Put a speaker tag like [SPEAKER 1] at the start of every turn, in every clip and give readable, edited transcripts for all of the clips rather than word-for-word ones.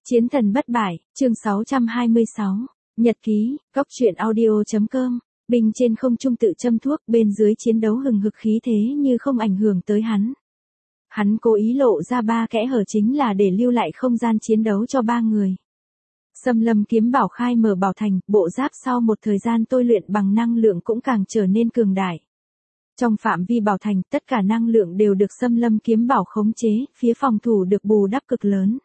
[SPEAKER 1] Chiến thần bất bại, chương 626. Nhật ký, góc truyện audio.com. Binh trên không trung tự châm thuốc, bên dưới chiến đấu hừng hực khí thế như không ảnh hưởng tới hắn. Hắn cố ý lộ ra 3 kẽ hở chính là để lưu lại không gian chiến đấu cho 3 người. Xâm Lâm kiếm bảo khai mở bảo thành, bộ giáp sau một thời gian tôi luyện bằng năng lượng cũng càng trở nên cường đại. Trong phạm vi bảo thành, tất cả năng lượng đều được Xâm Lâm kiếm bảo khống chế, phía phòng thủ được bù đắp cực lớn.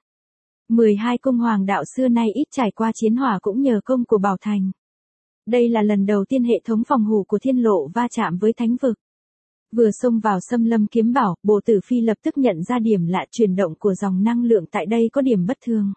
[SPEAKER 1] 12 cung hoàng đạo xưa nay ít trải qua chiến hỏa cũng nhờ công của bảo thành. Đây là lần đầu tiên hệ thống phòng thủ của Thiên Lộ va chạm với thánh vực. Vừa xông vào Xâm Lâm kiếm bảo, Bồ Tử Phi lập tức nhận ra điểm lạ, chuyển động của dòng năng lượng tại đây có điểm bất thường.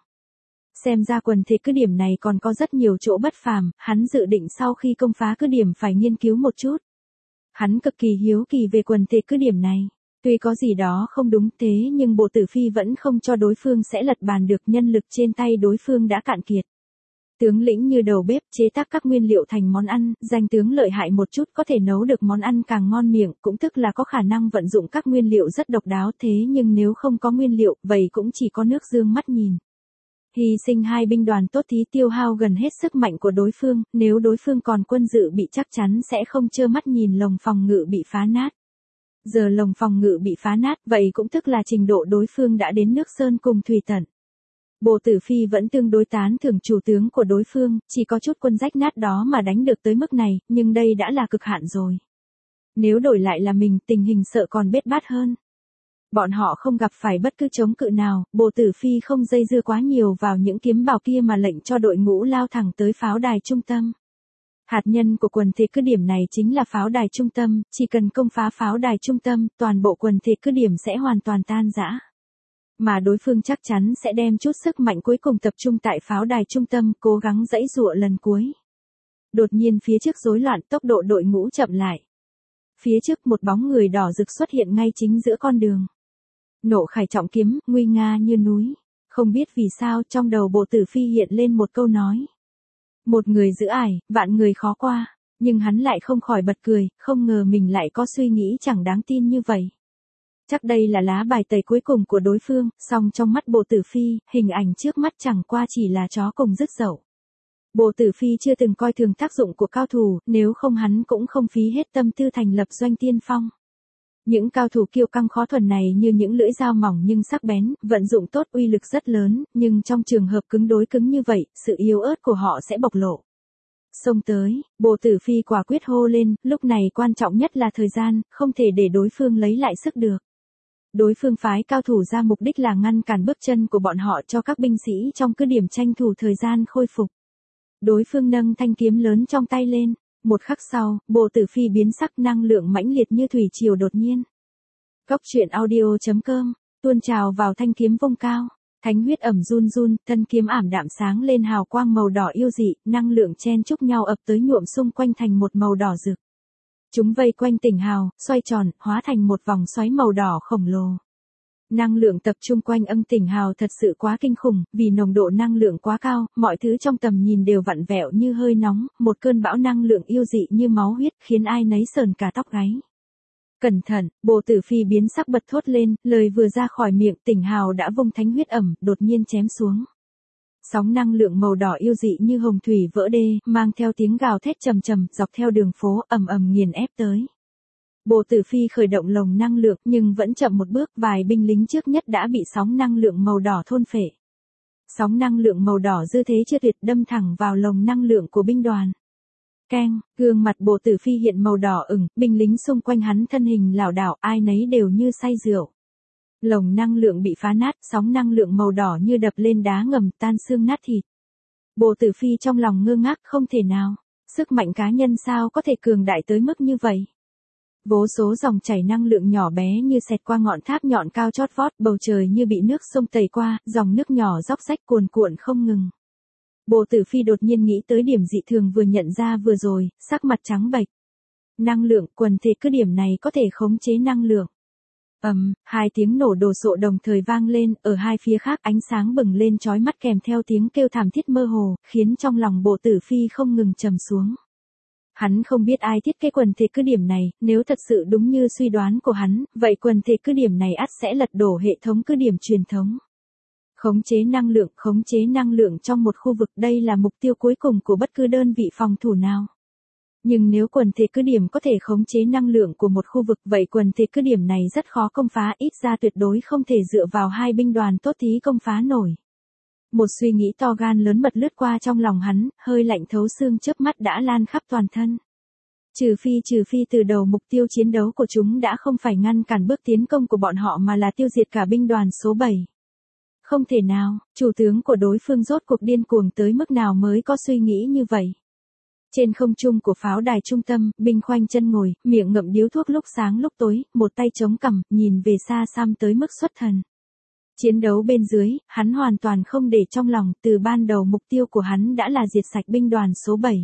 [SPEAKER 1] Xem ra quần thể cứ điểm này còn có rất nhiều chỗ bất phàm, hắn dự định sau khi công phá cứ điểm phải nghiên cứu một chút. Hắn cực kỳ hiếu kỳ về quần thể cứ điểm này. Tuy có gì đó không đúng thế nhưng Bồ Tử Phi vẫn không cho đối phương sẽ lật bàn được, nhân lực trên tay đối phương đã cạn kiệt. Tướng lĩnh như đầu bếp chế tác các nguyên liệu thành món ăn, danh tướng lợi hại một chút có thể nấu được món ăn càng ngon miệng, cũng tức là có khả năng vận dụng các nguyên liệu rất độc đáo, thế nhưng nếu không có nguyên liệu, vậy cũng chỉ có nước dương mắt nhìn. Hy sinh 2 binh đoàn tốt thí tiêu hao gần hết sức mạnh của đối phương, nếu đối phương còn quân dự bị chắc chắn sẽ không trơ mắt nhìn lồng phòng ngự bị phá nát. Giờ lồng phòng ngự bị phá nát, vậy cũng tức là trình độ đối phương đã đến nước sơn cùng thủy tận. Bồ Tử Phi vẫn tương đối tán thưởng chủ tướng của đối phương, chỉ có chút quân rách nát đó mà đánh được tới mức này, nhưng đây đã là cực hạn rồi. Nếu đổi lại là mình, tình hình sợ còn bết bát hơn. Bọn họ không gặp phải bất cứ chống cự nào, Bồ Tử Phi không dây dưa quá nhiều vào những kiếm bảo kia mà lệnh cho đội ngũ lao thẳng tới pháo đài trung tâm. Hạt nhân của quần thể cứ điểm này chính là pháo đài trung tâm, chỉ cần công phá pháo đài trung tâm, toàn bộ quần thể cứ điểm sẽ hoàn toàn tan rã. Mà đối phương chắc chắn sẽ đem chút sức mạnh cuối cùng tập trung tại pháo đài trung tâm, cố gắng giãy giụa lần cuối. Đột nhiên phía trước rối loạn, tốc độ đội ngũ chậm lại. Phía trước một bóng người đỏ rực xuất hiện ngay chính giữa con đường. Nộ khải trọng kiếm, nguy nga như núi. Không biết vì sao trong đầu Bồ Tử Phi hiện lên một câu nói. Một người giữ ải, vạn người khó qua, nhưng hắn lại không khỏi bật cười, không ngờ mình lại có suy nghĩ chẳng đáng tin như vậy. Chắc đây là lá bài tẩy cuối cùng của đối phương, song trong mắt Bồ Tử Phi, hình ảnh trước mắt chẳng qua chỉ là chó cùng rứt dậu. Bồ Tử Phi chưa từng coi thường tác dụng của cao thủ, nếu không hắn cũng không phí hết tâm tư thành lập doanh tiên phong. Những cao thủ kiêu căng khó thuần này như những lưỡi dao mỏng nhưng sắc bén, vận dụng tốt uy lực rất lớn, nhưng trong trường hợp cứng đối cứng như vậy, sự yếu ớt của họ sẽ bộc lộ. Xông tới, Bồ Tử Phi quả quyết hô lên, lúc này quan trọng nhất là thời gian, không thể để đối phương lấy lại sức được. Đối phương phái cao thủ ra mục đích là ngăn cản bước chân của bọn họ cho các binh sĩ trong cứ điểm tranh thủ thời gian khôi phục. Đối phương nâng thanh kiếm lớn trong tay lên. Một khắc sau, Bồ Tử Phi biến sắc, năng lượng mãnh liệt như thủy triều đột nhiên. Góc truyện audio.com, tuôn trào vào thanh kiếm vung cao. Thánh huyết ẩm run run, thân kiếm ảm đạm sáng lên hào quang màu đỏ yêu dị, năng lượng chen chúc nhau ập tới nhuộm xung quanh thành một màu đỏ rực. Chúng vây quanh Tỉnh Hào, xoay tròn, hóa thành một vòng xoáy màu đỏ khổng lồ. Năng lượng tập trung quanh Tỉnh Hào thật sự quá kinh khủng, vì nồng độ năng lượng quá cao, mọi thứ trong tầm nhìn đều vặn vẹo như hơi nóng, một cơn bão năng lượng yêu dị như máu huyết khiến ai nấy sờn cả tóc gáy. Cẩn thận, Bồ Tử Phi biến sắc bật thốt lên, lời vừa ra khỏi miệng, Tỉnh Hào đã vung thánh huyết ẩm, đột nhiên chém xuống. Sóng năng lượng màu đỏ yêu dị như hồng thủy vỡ đê, mang theo tiếng gào thét trầm trầm, dọc theo đường phố, ầm ầm nghiền ép tới. Bồ Tử Phi khởi động lồng năng lượng nhưng vẫn chậm một bước, vài binh lính trước nhất đã bị sóng năng lượng màu đỏ thôn phệ. Sóng năng lượng màu đỏ dư thế chưa tuyệt đâm thẳng vào lồng năng lượng của binh đoàn. Keng, gương mặt Bồ Tử Phi hiện màu đỏ ửng, binh lính xung quanh hắn thân hình lảo đảo, ai nấy đều như say rượu. Lồng năng lượng bị phá nát, sóng năng lượng màu đỏ như đập lên đá ngầm, tan xương nát thịt. Bồ Tử Phi trong lòng ngơ ngác, không thể nào, sức mạnh cá nhân sao có thể cường đại tới mức như vậy. Vô số dòng chảy năng lượng nhỏ bé như xẹt qua ngọn tháp nhọn cao chót vót, bầu trời như bị nước sông tẩy qua, dòng nước nhỏ róc rách cuồn cuộn không ngừng. Bồ Tử Phi đột nhiên nghĩ tới điểm dị thường vừa nhận ra vừa rồi, sắc mặt trắng bệch. Năng lượng, quần thể cứ điểm này có thể khống chế năng lượng. Hai tiếng nổ đồ sộ đồng thời vang lên, ở hai phía khác ánh sáng bừng lên chói mắt kèm theo tiếng kêu thảm thiết mơ hồ, khiến trong lòng Bồ Tử Phi không ngừng trầm xuống. Hắn không biết ai thiết kế quần thể cứ điểm này, nếu thật sự đúng như suy đoán của hắn, vậy quần thể cứ điểm này ắt sẽ lật đổ hệ thống cứ điểm truyền thống. Khống chế năng lượng trong một khu vực, đây là mục tiêu cuối cùng của bất cứ đơn vị phòng thủ nào. Nhưng nếu quần thể cứ điểm có thể khống chế năng lượng của một khu vực, vậy quần thể cứ điểm này rất khó công phá, ít ra tuyệt đối không thể dựa vào hai binh đoàn tốt tí công phá nổi. Một suy nghĩ to gan lớn mật lướt qua trong lòng hắn, hơi lạnh thấu xương chớp mắt đã lan khắp toàn thân. Trừ phi từ đầu mục tiêu chiến đấu của chúng đã không phải ngăn cản bước tiến công của bọn họ mà là tiêu diệt cả binh đoàn số 7. Không thể nào, chủ tướng của đối phương rốt cuộc điên cuồng tới mức nào mới có suy nghĩ như vậy. Trên không trung của pháo đài trung tâm, binh khoanh chân ngồi, miệng ngậm điếu thuốc lúc sáng lúc tối, một tay chống cằm, nhìn về xa xăm tới mức xuất thần. Chiến đấu bên dưới, hắn hoàn toàn không để trong lòng, từ ban đầu mục tiêu của hắn đã là diệt sạch binh đoàn số 7.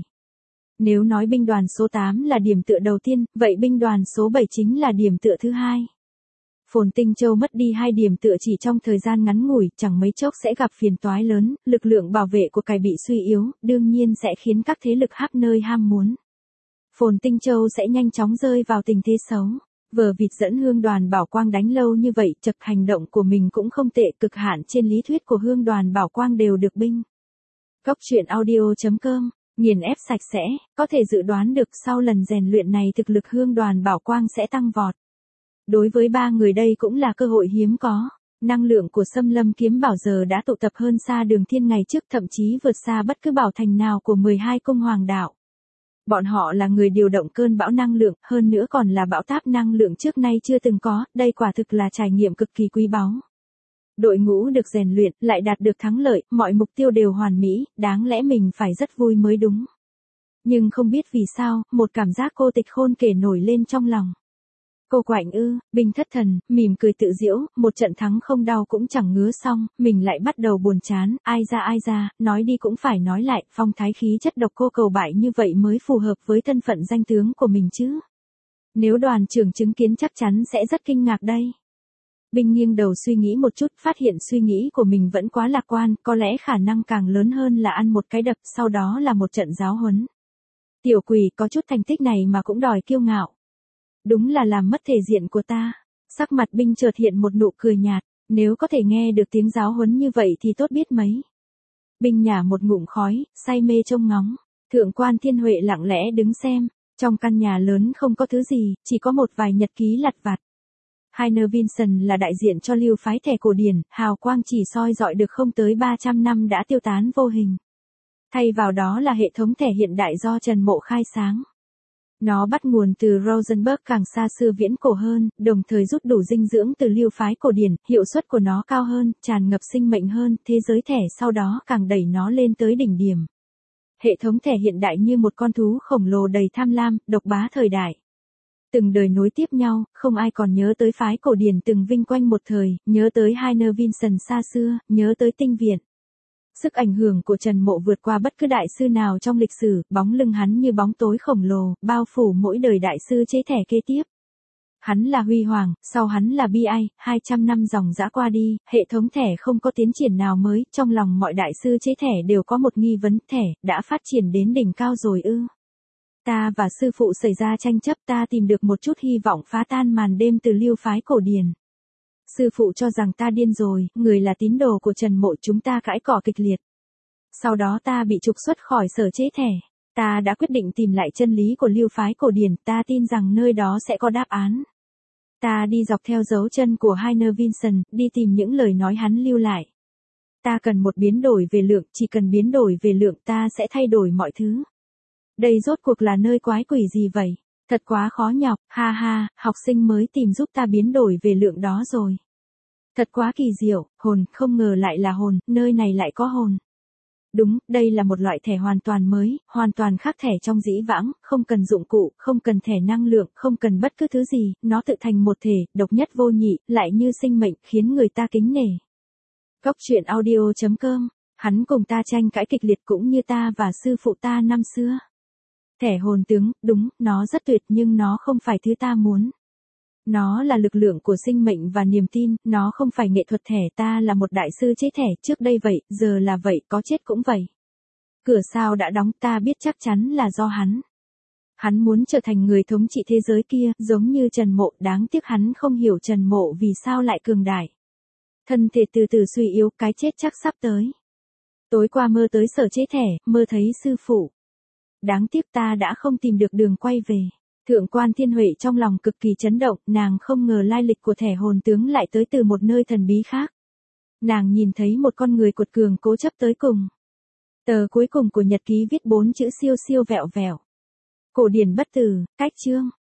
[SPEAKER 1] Nếu nói binh đoàn số 8 là điểm tựa đầu tiên, vậy binh đoàn số 7 chính là điểm tựa thứ hai. Phồn Tinh Châu mất đi hai điểm tựa chỉ trong thời gian ngắn ngủi, chẳng mấy chốc sẽ gặp phiền toái lớn, lực lượng bảo vệ của cải bị suy yếu, đương nhiên sẽ khiến các thế lực khắp nơi ham muốn. Phồn Tinh Châu sẽ nhanh chóng rơi vào tình thế xấu. Vờ vịt dẫn Hương Đoàn Bảo Quang đánh lâu như vậy, chật hành động của mình cũng không tệ, cực hạn trên lý thuyết của Hương Đoàn Bảo Quang đều được binh. Góc truyện audio.com, nghiền ép sạch sẽ, có thể dự đoán được sau lần rèn luyện này thực lực Hương Đoàn Bảo Quang sẽ tăng vọt. Đối với ba người đây cũng là cơ hội hiếm có. Năng lượng của Xâm Lâm Kiếm Bảo giờ đã tụ tập hơn xa Đường Thiên ngày trước, thậm chí vượt xa bất cứ bảo thành nào của 12 cung hoàng đạo. Bọn họ là người điều động cơn bão năng lượng, hơn nữa còn là bão táp năng lượng trước nay chưa từng có, đây quả thực là trải nghiệm cực kỳ quý báu. Đội ngũ được rèn luyện, lại đạt được thắng lợi, mọi mục tiêu đều hoàn mỹ, đáng lẽ mình phải rất vui mới đúng. Nhưng không biết vì sao, một cảm giác cô tịch khôn kể nổi lên trong lòng. Cô quạnh ư, binh thất thần, mỉm cười tự giễu, một trận thắng không đau cũng chẳng ngứa xong, mình lại bắt đầu buồn chán, ai ra, nói đi cũng phải nói lại, phong thái khí chất độc cô cầu bại như vậy mới phù hợp với thân phận danh tướng của mình chứ. Nếu đoàn trưởng chứng kiến chắc chắn sẽ rất kinh ngạc đây. Binh nghiêng đầu suy nghĩ một chút, phát hiện suy nghĩ của mình vẫn quá lạc quan, có lẽ khả năng càng lớn hơn là ăn một cái đập, sau đó là một trận giáo huấn. Tiểu quỷ có chút thành tích này mà cũng đòi kiêu ngạo. Đúng là làm mất thể diện của ta. Sắc mặt binh chợt hiện một nụ cười nhạt, nếu có thể nghe được tiếng giáo huấn như vậy thì tốt biết mấy. Binh nhả một ngụm khói, say mê trông ngóng. Thượng quan Thiên Huệ lặng lẽ đứng xem, trong căn nhà lớn không có thứ gì, chỉ có một vài nhật ký lặt vặt. Heiner Vincent là đại diện cho lưu phái thẻ cổ điển, hào quang chỉ soi dọi được không tới 300 năm đã tiêu tán vô hình. Thay vào đó là hệ thống thẻ hiện đại do Trần Mộ khai sáng. Nó bắt nguồn từ Rosenberg càng xa xưa viễn cổ hơn, đồng thời rút đủ dinh dưỡng từ lưu phái cổ điển, hiệu suất của nó cao hơn, tràn ngập sinh mệnh hơn, thế giới thẻ sau đó càng đẩy nó lên tới đỉnh điểm. Hệ thống thẻ hiện đại như một con thú khổng lồ đầy tham lam, độc bá thời đại. Từng đời nối tiếp nhau, không ai còn nhớ tới phái cổ điển từng vinh quanh một thời, nhớ tới Heiner Vincent xa xưa, nhớ tới tinh viện. Sức ảnh hưởng của Trần Mộ vượt qua bất cứ đại sư nào trong lịch sử, bóng lưng hắn như bóng tối khổng lồ, bao phủ mỗi đời đại sư chế thẻ kế tiếp. Hắn là huy hoàng, sau hắn là bi ai, 200 năm dòng dã qua đi, hệ thống thẻ không có tiến triển nào mới, trong lòng mọi đại sư chế thẻ đều có một nghi vấn, thẻ, đã phát triển đến đỉnh cao rồi ư. Ta và sư phụ xảy ra tranh chấp, ta tìm được một chút hy vọng phá tan màn đêm từ lưu phái cổ điển. Sư phụ cho rằng ta điên rồi, người là tín đồ của Trần Mộ, chúng ta cãi cọ kịch liệt. Sau đó ta bị trục xuất khỏi sở chế thẻ. Ta đã quyết định tìm lại chân lý của lưu phái cổ điển, ta tin rằng nơi đó sẽ có đáp án. Ta đi dọc theo dấu chân của Heiner Vincent, đi tìm những lời nói hắn lưu lại. Ta cần một biến đổi về lượng, chỉ cần biến đổi về lượng ta sẽ thay đổi mọi thứ. Đây rốt cuộc là nơi quái quỷ gì vậy? Thật quá khó nhọc, ha ha, học sinh mới tìm giúp ta biến đổi về lượng đó rồi. Thật quá kỳ diệu, hồn, không ngờ lại là hồn, nơi này lại có hồn. Đúng, đây là một loại thẻ hoàn toàn mới, hoàn toàn khác thẻ trong dĩ vãng, không cần dụng cụ, không cần thẻ năng lượng, không cần bất cứ thứ gì, nó tự thành một thể, độc nhất vô nhị, lại như sinh mệnh, khiến người ta kính nể. Góc truyện audio.com, hắn cùng ta tranh cãi kịch liệt cũng như ta và sư phụ ta năm xưa. Thẻ hồn tướng, đúng, nó rất tuyệt nhưng nó không phải thứ ta muốn. Nó là lực lượng của sinh mệnh và niềm tin, nó không phải nghệ thuật thẻ, ta là một đại sư chế thẻ, trước đây vậy, giờ là vậy, có chết cũng vậy. Cửa sao đã đóng, ta biết chắc chắn là do hắn. Hắn muốn trở thành người thống trị thế giới kia, giống như Trần Mộ, đáng tiếc hắn không hiểu Trần Mộ vì sao lại cường đại. Thân thể từ từ suy yếu, cái chết chắc sắp tới. Tối qua mơ tới Sở Chế Thẻ, mơ thấy sư phụ. Đáng tiếc ta đã không tìm được đường quay về. Thượng quan Thiên Huệ trong lòng cực kỳ chấn động, nàng không ngờ lai lịch của thẻ hồn tướng lại tới từ một nơi thần bí khác. Nàng nhìn thấy một con người cuột cường cố chấp tới cùng. Tờ cuối cùng của nhật ký viết 4 chữ siêu siêu vẹo vẹo. Cổ điển bất tử, cách chương.